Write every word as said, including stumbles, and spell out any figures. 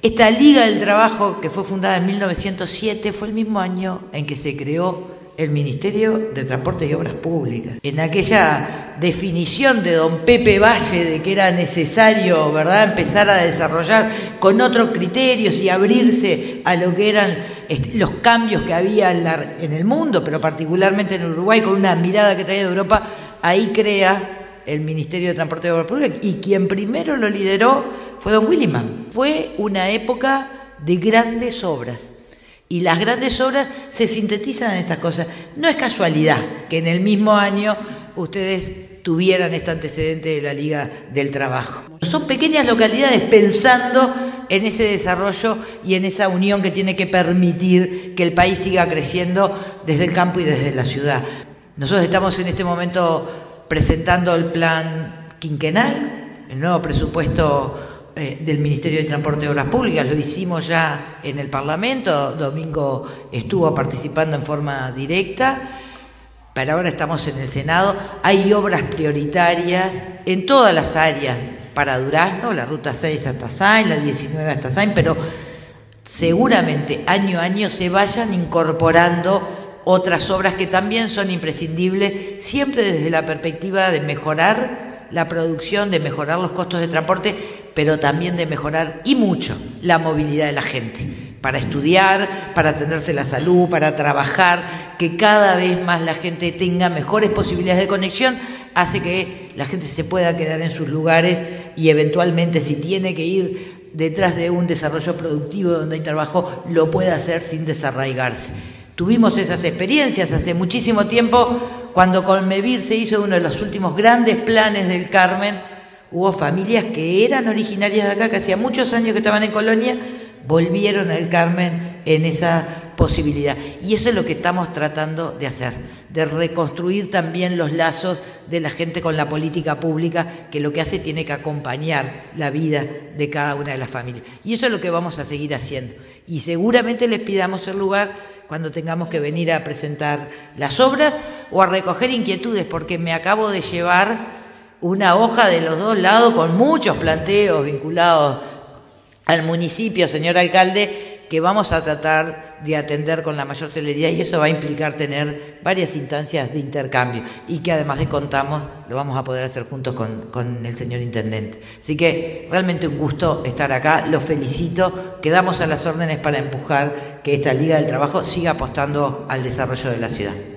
Esta Liga del Trabajo, que fue fundada en mil novecientos siete, fue el mismo año en que se creó el Ministerio de Transporte y Obras Públicas. En aquella definición de don Pepe Valle de que era necesario, ¿verdad?, empezar a desarrollar con otros criterios y abrirse a lo que eran los cambios que había en, la, en el mundo, pero particularmente en Uruguay, con una mirada que traía de Europa, ahí crea el Ministerio de Transporte y Obras Públicas, y quien primero lo lideró fue don Williman. Fue una época de grandes obras. Y las grandes obras se sintetizan en estas cosas. No es casualidad que en el mismo año ustedes tuvieran este antecedente de la Liga del Trabajo. Son pequeñas localidades pensando en ese desarrollo y en esa unión que tiene que permitir que el país siga creciendo desde el campo y desde la ciudad. Nosotros estamos en este momento presentando el plan quinquenal, el nuevo presupuesto Eh, del Ministerio de Transporte y Obras Públicas. Lo hicimos ya en el Parlamento, Domingo estuvo participando en forma directa, pero ahora estamos en el Senado. Hay obras prioritarias en todas las áreas para Durazno, la ruta seis hasta Sain, la diecinueve hasta Sain, pero seguramente año a año se vayan incorporando otras obras que también son imprescindibles, siempre desde la perspectiva de mejorar la producción, de mejorar los costos de transporte, pero también de mejorar, y mucho, la movilidad de la gente, para estudiar, para atenderse la salud, para trabajar, que cada vez más la gente tenga mejores posibilidades de conexión, hace que la gente se pueda quedar en sus lugares y eventualmente, si tiene que ir detrás de un desarrollo productivo donde hay trabajo, lo pueda hacer sin desarraigarse. Tuvimos esas experiencias hace muchísimo tiempo, cuando Colmevir se hizo uno de los últimos grandes planes del Carmen. Hubo familias que eran originarias de acá, que hacía muchos años que estaban en Colonia, volvieron al Carmen en esa posibilidad. Y eso es lo que estamos tratando de hacer, de reconstruir también los lazos de la gente con la política pública, que lo que hace tiene que acompañar la vida de cada una de las familias. Y eso es lo que vamos a seguir haciendo. Y seguramente les pidamos el lugar cuando tengamos que venir a presentar las obras o a recoger inquietudes, porque me acabo de llevar una hoja de los dos lados con muchos planteos vinculados al municipio, señor alcalde, que vamos a tratar de atender con la mayor celeridad, y eso va a implicar tener varias instancias de intercambio, y que además de contamos, lo vamos a poder hacer juntos con, con el señor intendente. Así que realmente un gusto estar acá, los felicito, quedamos a las órdenes para empujar que esta Liga del Trabajo siga apostando al desarrollo de la ciudad.